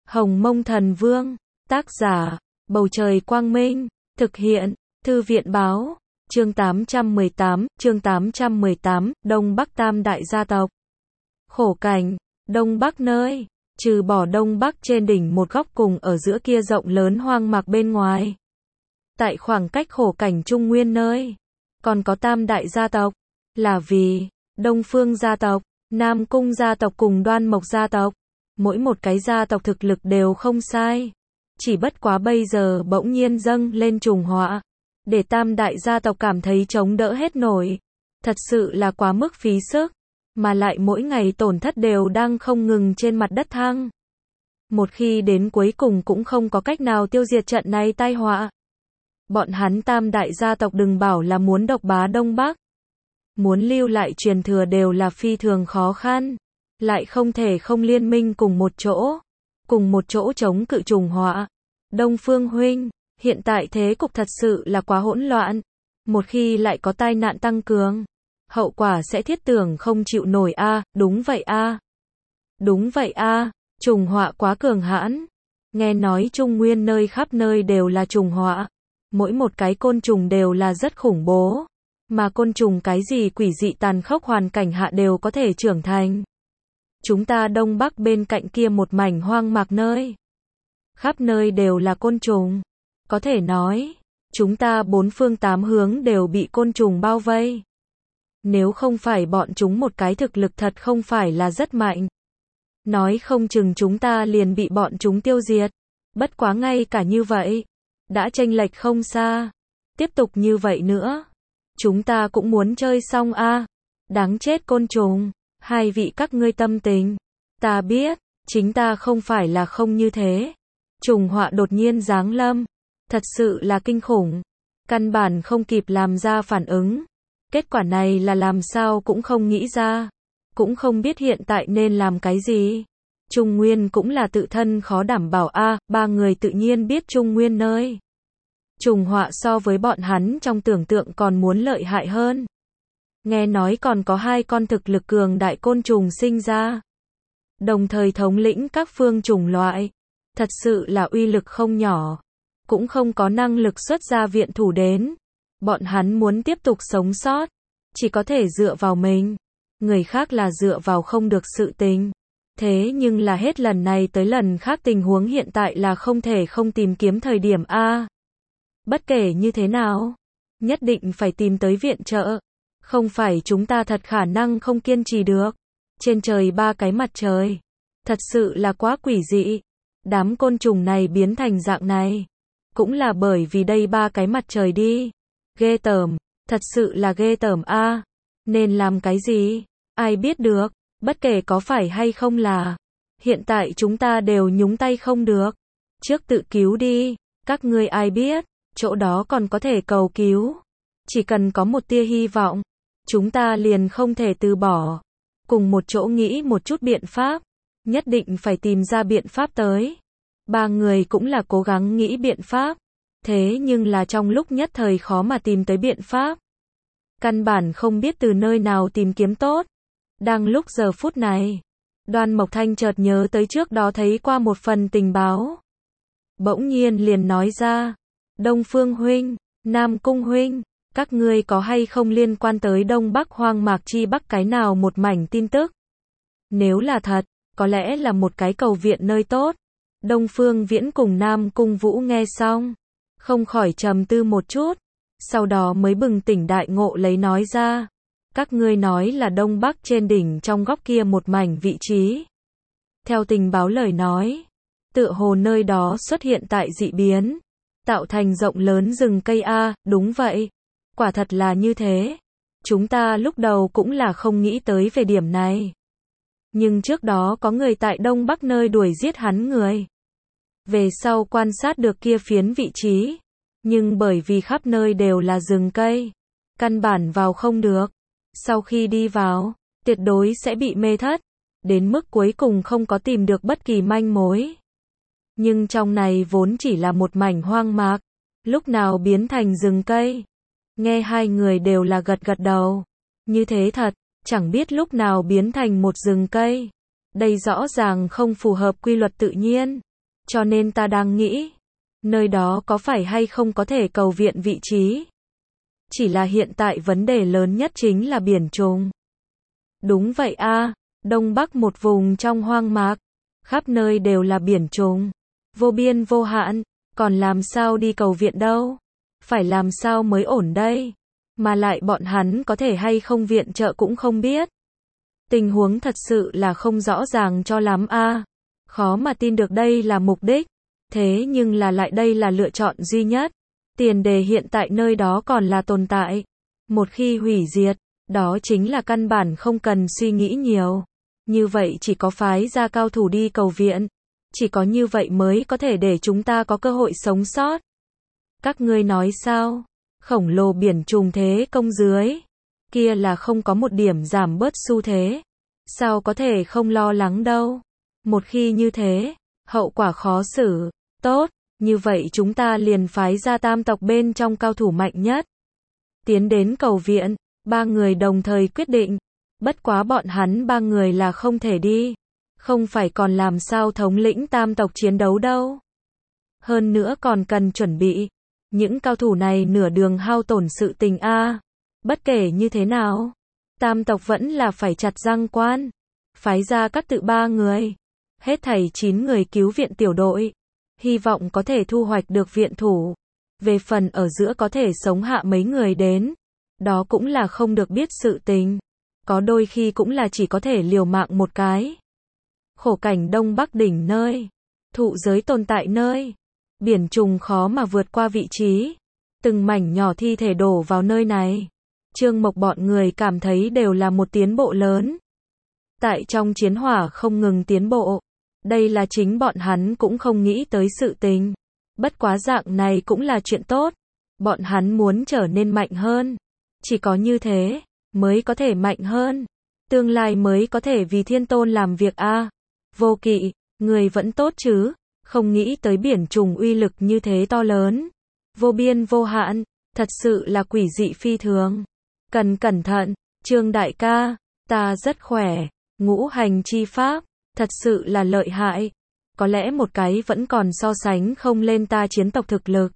Hồng Mông Thần Vương, tác giả, Bầu Trời Quang Minh, thực hiện, Thư viện Báo, chương 818, Đông Bắc Tam Đại Gia Tộc. Khổ cảnh, Đông Bắc nơi, trừ bỏ Đông Bắc trên đỉnh một góc cùng ở giữa kia rộng lớn hoang mạc bên ngoài. Tại khoảng cách khổ cảnh Trung Nguyên nơi, còn có Tam Đại Gia Tộc, là vì, Đông Phương Gia Tộc, Nam Cung Gia Tộc cùng Đoan Mộc Gia Tộc. Mỗi một cái gia tộc thực lực đều không sai. Chỉ bất quá bây giờ bỗng nhiên dâng lên trùng họa, để Tam Đại Gia Tộc cảm thấy chống đỡ hết nổi. Thật sự là quá mức phí sức, mà lại mỗi ngày tổn thất đều đang không ngừng trên mặt đất thăng. Một khi đến cuối cùng cũng không có cách nào tiêu diệt trận này tai họa. Bọn hắn Tam Đại Gia Tộc đừng bảo là muốn độc bá Đông Bắc. Muốn lưu lại truyền thừa đều là phi thường khó khăn. Lại không thể không liên minh cùng một chỗ chống cự trùng họa. Đông Phương huynh, hiện tại thế cục thật sự là quá hỗn loạn. Một khi lại có tai nạn tăng cường, hậu quả sẽ thiết tưởng không chịu nổi a. Đúng vậy a, trùng họa quá cường hãn. Nghe nói Trung Nguyên nơi khắp nơi đều là trùng họa. Mỗi một cái côn trùng đều là rất khủng bố. Mà côn trùng cái gì quỷ dị tàn khốc hoàn cảnh hạ đều có thể trưởng thành. Chúng ta Đông Bắc bên cạnh kia một mảnh hoang mạc nơi, khắp nơi đều là côn trùng. Có thể nói, chúng ta bốn phương tám hướng đều bị côn trùng bao vây. Nếu không phải bọn chúng một cái thực lực thật không phải là rất mạnh, nói không chừng chúng ta liền bị bọn chúng tiêu diệt. Bất quá ngay cả như vậy, đã chênh lệch không xa. Tiếp tục như vậy nữa, chúng ta cũng muốn chơi xong a. Đáng chết côn trùng. Hai vị các ngươi tâm tình, ta biết, chính ta không phải là không như thế. Trùng họa đột nhiên giáng lâm, thật sự là kinh khủng, căn bản không kịp làm ra phản ứng. Kết quả này là làm sao cũng không nghĩ ra, cũng không biết hiện tại nên làm cái gì. Trung Nguyên cũng là tự thân khó đảm bảo a. Ba người tự nhiên biết Trung Nguyên nơi trùng họa so với bọn hắn trong tưởng tượng còn muốn lợi hại hơn. Nghe nói còn có hai con thực lực cường đại côn trùng sinh ra, đồng thời thống lĩnh các phương chủng loại. Thật sự là uy lực không nhỏ, cũng không có năng lực xuất ra viện thủ đến. Bọn hắn muốn tiếp tục sống sót, chỉ có thể dựa vào mình. Người khác là dựa vào không được sự tình. Thế nhưng là hết lần này tới lần khác tình huống hiện tại là không thể không tìm kiếm thời điểm a. Bất kể như thế nào, nhất định phải tìm tới viện trợ. Không phải chúng ta thật khả năng không kiên trì được. Trên trời ba cái mặt trời, thật sự là quá quỷ dị. Đám côn trùng này biến thành dạng này, cũng là bởi vì đây ba cái mặt trời đi. Ghê tởm, thật sự là ghê tởm a. Nên làm cái gì, ai biết được. Bất kể có phải hay không là, hiện tại chúng ta đều nhúng tay không được. Trước tự cứu đi, các ngươi ai biết, chỗ đó còn có thể cầu cứu. Chỉ cần có một tia hy vọng, chúng ta liền không thể từ bỏ. Cùng một chỗ nghĩ một chút biện pháp, nhất định phải tìm ra biện pháp tới. Ba người cũng là cố gắng nghĩ biện pháp, thế nhưng là trong lúc nhất thời khó mà tìm tới biện pháp. Căn bản không biết từ nơi nào tìm kiếm tốt. Đang lúc giờ phút này, Đoan Mộc Thanh chợt nhớ tới trước đó thấy qua một phần tình báo. Bỗng nhiên liền nói ra, Đông Phương huynh, Nam Cung huynh, các ngươi có hay không liên quan tới Đông Bắc hoang mạc chi Bắc cái nào một mảnh tin tức? Nếu là thật, có lẽ là một cái cầu viện nơi tốt. Đông Phương Viễn cùng Nam Cung Vũ nghe xong, không khỏi trầm tư một chút, sau đó mới bừng tỉnh đại ngộ lấy nói ra. Các ngươi nói là Đông Bắc trên đỉnh trong góc kia một mảnh vị trí. Theo tình báo lời nói, tựa hồ nơi đó xuất hiện tại dị biến, tạo thành rộng lớn rừng cây a. Đúng vậy. Quả thật là như thế. Chúng ta lúc đầu cũng là không nghĩ tới về điểm này. Nhưng trước đó có người tại Đông Bắc nơi đuổi giết hắn người. Về sau quan sát được kia phiến vị trí. Nhưng bởi vì khắp nơi đều là rừng cây, căn bản vào không được. Sau khi đi vào, tuyệt đối sẽ bị mê thất. Đến mức cuối cùng không có tìm được bất kỳ manh mối. Nhưng trong này vốn chỉ là một mảnh hoang mạc, lúc nào biến thành rừng cây. Nghe hai người đều là gật gật đầu. Như thế thật, chẳng biết lúc nào biến thành một rừng cây. Đây rõ ràng không phù hợp quy luật tự nhiên. cho nên ta đang nghĩ, nơi đó có phải hay không có thể cầu viện vị trí. Chỉ là hiện tại vấn đề lớn nhất chính là biển trùng. Đúng vậy a, Đông Bắc một vùng trong hoang mạc, khắp nơi đều là biển trùng, vô biên vô hạn, còn làm sao đi cầu viện đâu? Phải làm sao mới ổn đây? Mà lại bọn hắn có thể hay không viện trợ cũng không biết. Tình huống thật sự là không rõ ràng cho lắm a. Khó mà tin được đây là mục đích, thế nhưng là lại đây là lựa chọn duy nhất. Tiền đề hiện tại nơi đó còn là tồn tại. Một khi hủy diệt, đó chính là căn bản không cần suy nghĩ nhiều. Như vậy chỉ có phái ra cao thủ đi cầu viện. Chỉ có như vậy mới có thể để chúng ta có cơ hội sống sót. Các ngươi nói sao? Khổng lồ biển trùng thế công dưới. Kia là không có một điểm giảm bớt xu thế. Sao có thể không lo lắng đâu. Một khi như thế, hậu quả khó xử. Tốt, như vậy chúng ta liền phái ra tam tộc bên trong cao thủ mạnh nhất. Tiến đến cầu viện, ba người đồng thời quyết định. Bất quá bọn hắn ba người là không thể đi. Không phải còn làm sao thống lĩnh tam tộc chiến đấu đâu. Hơn nữa còn cần chuẩn bị. Những cao thủ này nửa đường hao tổn sự tình a. Bất kể như thế nào, tam tộc vẫn là phải chặt răng quan. Phái ra các tự ba người. Hết thảy 9 người cứu viện tiểu đội. Hy vọng có thể thu hoạch được viện thủ. Về phần ở giữa có thể sống hạ mấy người đến. Đó cũng là không được biết sự tình. Có đôi khi cũng là chỉ có thể liều mạng một cái. Khổ cảnh Đông Bắc đỉnh nơi. Thụ giới tồn tại nơi. Biển trùng khó mà vượt qua vị trí. Từng mảnh nhỏ thi thể đổ vào nơi này. Trương Mộc bọn người cảm thấy đều là một tiến bộ lớn. Tại trong chiến hỏa không ngừng tiến bộ. Đây là chính bọn hắn cũng không nghĩ tới sự tình. Bất quá dạng này cũng là chuyện tốt. Bọn hắn muốn trở nên mạnh hơn. Chỉ có như thế, mới có thể mạnh hơn. Tương lai mới có thể vì Thiên Tôn làm việc a. Vô Kỵ, người vẫn tốt chứ? Không nghĩ tới biển trùng uy lực như thế to lớn. Vô biên vô hạn, thật sự là quỷ dị phi thường. Cần cẩn thận, Trương đại ca, ta rất khỏe. Ngũ hành chi pháp, thật sự là lợi hại. Có lẽ một cái vẫn còn so sánh không lên ta chiến tộc thực lực.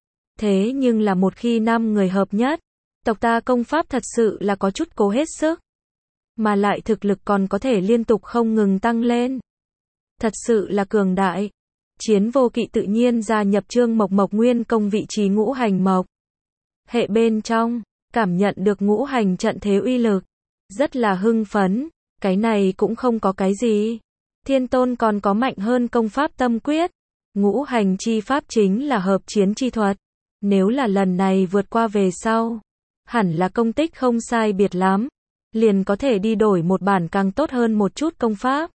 Thế nhưng là một khi 5 người hợp nhất, tộc ta công pháp thật sự là có chút cố hết sức. Mà lại thực lực còn có thể liên tục không ngừng tăng lên. Thật sự là cường đại. Chiến Vô Kỵ tự nhiên gia nhập Trương Mộc Mộc Nguyên công vị trí ngũ hành mộc. Hệ bên trong, cảm nhận được ngũ hành trận thế uy lực. Rất là hưng phấn, cái này cũng không có cái gì. Thiên Tôn còn có mạnh hơn công pháp tâm quyết. Ngũ hành chi pháp chính là hợp chiến chi thuật. Nếu là lần này vượt qua về sau, hẳn là công tích không sai biệt lắm. Liền có thể đi đổi một bản càng tốt hơn một chút công pháp.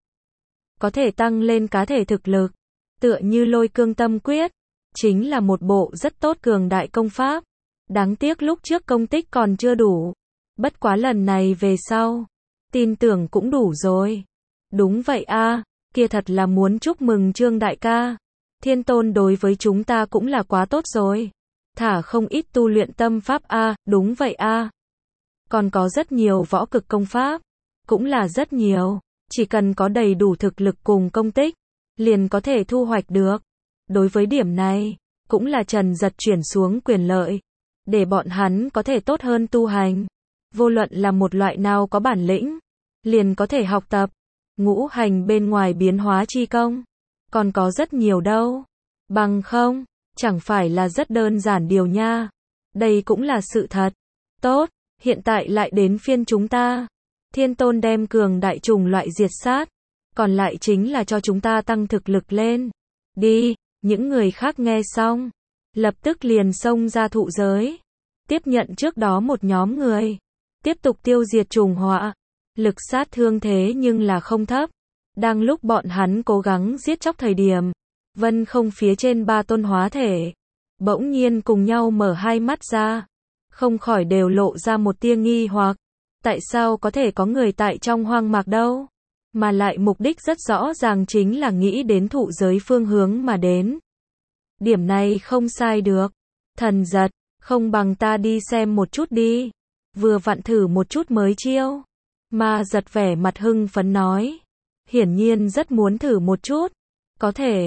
Có thể tăng lên cá thể thực lực. Tựa như Lôi Cương Tâm Quyết. Chính là một bộ rất tốt cường đại công pháp. Đáng tiếc lúc trước công tích còn chưa đủ. Bất quá lần này về sau, tin tưởng cũng đủ rồi. Đúng vậy a, kia thật là muốn chúc mừng Trương đại ca. Thiên Tôn đối với chúng ta cũng là quá tốt rồi. Thả không ít tu luyện tâm pháp a, đúng vậy a. Còn có rất nhiều võ cực công pháp, cũng là rất nhiều, chỉ cần có đầy đủ thực lực cùng công tích, liền có thể thu hoạch được. Đối với điểm này, cũng là Trần Giật chuyển xuống quyền lợi, để bọn hắn có thể tốt hơn tu hành. Vô luận là một loại nào có bản lĩnh, liền có thể học tập. Ngũ hành bên ngoài biến hóa chi công, còn có rất nhiều đâu. Bằng không, chẳng phải là rất đơn giản điều nha. Đây cũng là sự thật. Tốt, hiện tại lại đến phiên chúng ta. Thiên Tôn đem cường đại trùng loại diệt sát, còn lại chính là cho chúng ta tăng thực lực lên. Đi, những người khác nghe xong, lập tức liền xông ra thụ giới. Tiếp nhận trước đó một nhóm người. Tiếp tục tiêu diệt trùng họa. Lực sát thương thế nhưng là không thấp. Đang lúc bọn hắn cố gắng giết chóc thời điểm, Vân không phía trên 3 tôn hóa thể bỗng nhiên cùng nhau mở hai mắt ra, không khỏi đều lộ ra một tia nghi hoặc. Tại sao có thể có người tại trong hoang mạc đâu? Mà lại mục đích rất rõ ràng chính là nghĩ đến thụ giới phương hướng mà đến. Điểm này không sai được. Thần Giật, không bằng ta đi xem một chút đi. Vừa vặn thử một chút mới chiêu. Ma Giật vẻ mặt hưng phấn nói. Hiển nhiên rất muốn thử một chút. Có thể,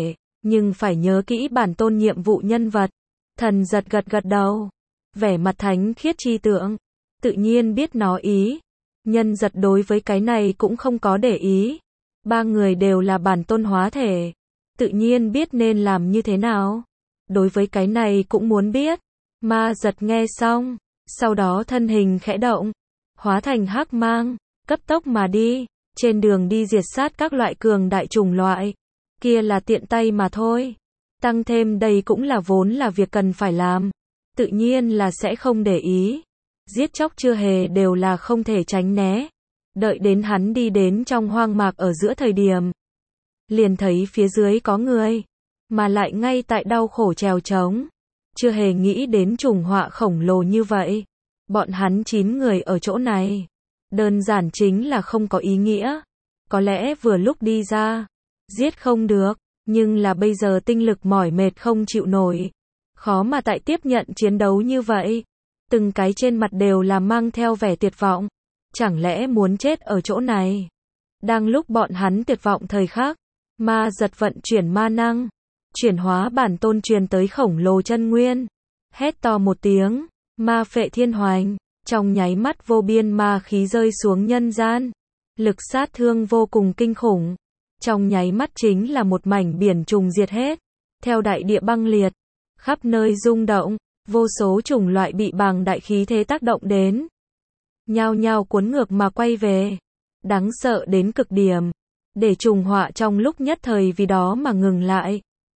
Nhưng phải nhớ kỹ bản tôn nhiệm vụ nhân vật. Thần giật gật gật đầu. Vẻ mặt thánh khiết chi tượng. Tự nhiên biết nó ý. Nhân giật đối với cái này cũng không có để ý. Ba người đều là bản tôn hóa thể. Tự nhiên biết nên làm như thế nào. Đối với cái này cũng muốn biết. Ma giật nghe xong. Sau đó thân hình khẽ động. Hóa thành hắc mang. Cấp tốc mà đi. Trên đường đi diệt sát các loại cường đại chủng loại. Kia là tiện tay mà thôi. Tăng thêm đây cũng là vốn là việc cần phải làm. Tự nhiên là sẽ không để ý. Giết chóc chưa hề đều là không thể tránh né. Đợi đến hắn đi đến trong hoang mạc ở giữa thời điểm. Liền thấy phía dưới có người. Mà lại ngay tại đau khổ trèo trống. Chưa hề nghĩ đến trùng họa khổng lồ như vậy. Bọn hắn 9 người ở chỗ này. Đơn giản chính là không có ý nghĩa. Có lẽ vừa lúc đi ra. Giết không được. Nhưng là bây giờ tinh lực mỏi mệt không chịu nổi. Khó mà tại tiếp nhận chiến đấu như vậy. Từng cái trên mặt đều là mang theo vẻ tuyệt vọng. Chẳng lẽ muốn chết ở chỗ này? Đang lúc bọn hắn tuyệt vọng thời khắc. Ma giật vận chuyển ma năng. Chuyển hóa bản tôn truyền tới khổng lồ chân nguyên. Hét to một tiếng. Ma phệ thiên hoành. Trong nháy mắt vô biên ma khí rơi xuống nhân gian. Lực sát thương vô cùng kinh khủng. Trong nháy mắt chính là một mảnh biển trùng diệt hết. Theo đại địa băng liệt. Khắp nơi rung động. Vô số chủng loại bị bàng đại khí thế tác động đến. Nhao nhao cuốn ngược mà quay về. Đáng sợ đến cực điểm. Để trùng họa trong lúc nhất thời vì đó mà ngừng lại.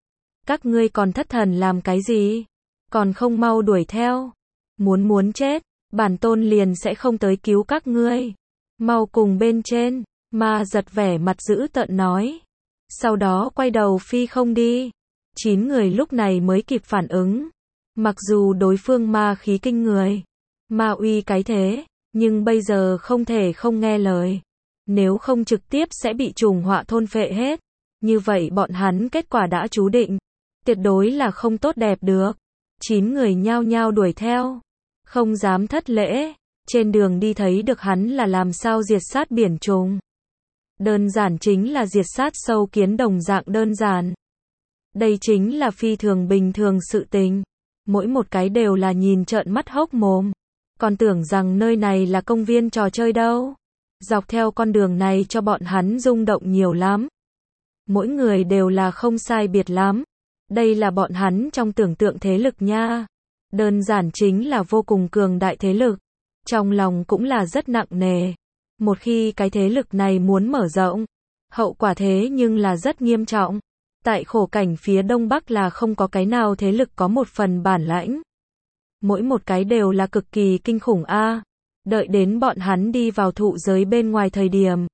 Các ngươi còn thất thần làm cái gì? Còn không mau đuổi theo. Muốn chết. Bản tôn liền sẽ không tới cứu các ngươi. Mau cùng bên trên. Ma giật vẻ mặt dữ tợn nói. Sau đó quay đầu phi không đi. 9 người lúc này mới kịp phản ứng. Mặc dù đối phương ma khí kinh người. Ma uy cái thế. Nhưng bây giờ không thể không nghe lời. Nếu không trực tiếp sẽ bị trùng họa thôn phệ hết. Như vậy bọn hắn kết quả đã chú định. Tuyệt đối là không tốt đẹp được. 9 người nhao nhao đuổi theo. Không dám thất lễ. Trên đường đi thấy được hắn là làm sao diệt sát biển trùng. Đơn giản chính là diệt sát sâu kiến đồng dạng đơn giản. Đây chính là phi thường bình thường sự tình. Mỗi một cái đều là nhìn trợn mắt hốc mồm. Còn tưởng rằng nơi này là công viên trò chơi đâu. Dọc theo con đường này cho bọn hắn rung động nhiều lắm. Mỗi người đều là không sai biệt lắm. Đây là bọn hắn trong tưởng tượng thế lực nha. Đơn giản chính là vô cùng cường đại thế lực. Trong lòng cũng là rất nặng nề. Một khi cái thế lực này muốn mở rộng. Hậu quả thế nhưng là rất nghiêm trọng. Tại khổ cảnh phía đông bắc là không có cái nào thế lực có một phần bản lãnh. Mỗi một cái đều là cực kỳ kinh khủng a. Đợi đến bọn hắn đi vào thụ giới bên ngoài thời điểm.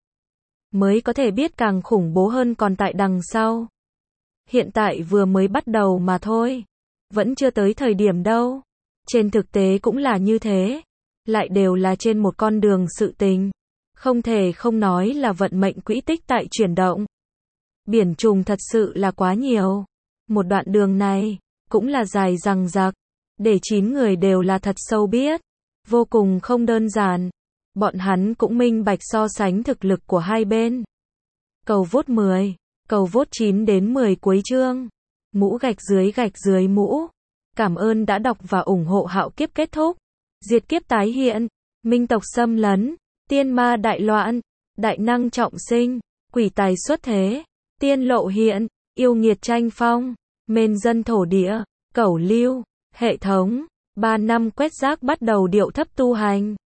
Mới có thể biết càng khủng bố hơn còn tại đằng sau. Hiện tại vừa mới bắt đầu mà thôi. Vẫn chưa tới thời điểm đâu. Trên thực tế cũng là như thế. Lại đều là trên một con đường sự tình. Không thể không nói là vận mệnh quỹ tích tại chuyển động. Biển trùng thật sự là quá nhiều. Một đoạn đường này, cũng là dài dằng dặc. Để 9 người đều là thật sâu biết. Vô cùng không đơn giản. Bọn hắn cũng minh bạch so sánh thực lực của hai bên. Cầu vote 10. Cầu vote 9 đến 10 cuối chương. Mũ gạch dưới mũ. Cảm ơn đã đọc và ủng hộ Hạo Kiếp kết thúc. Diệt kiếp tái hiện. Minh tộc xâm lấn. Tiên ma đại loạn. Đại năng trọng sinh. Quỷ tài xuất thế. Tiên lộ hiện. Yêu nghiệt tranh phong. Mên dân thổ địa. Cẩu lưu. Hệ thống. 3 năm quét rác bắt đầu điệu thấp tu hành.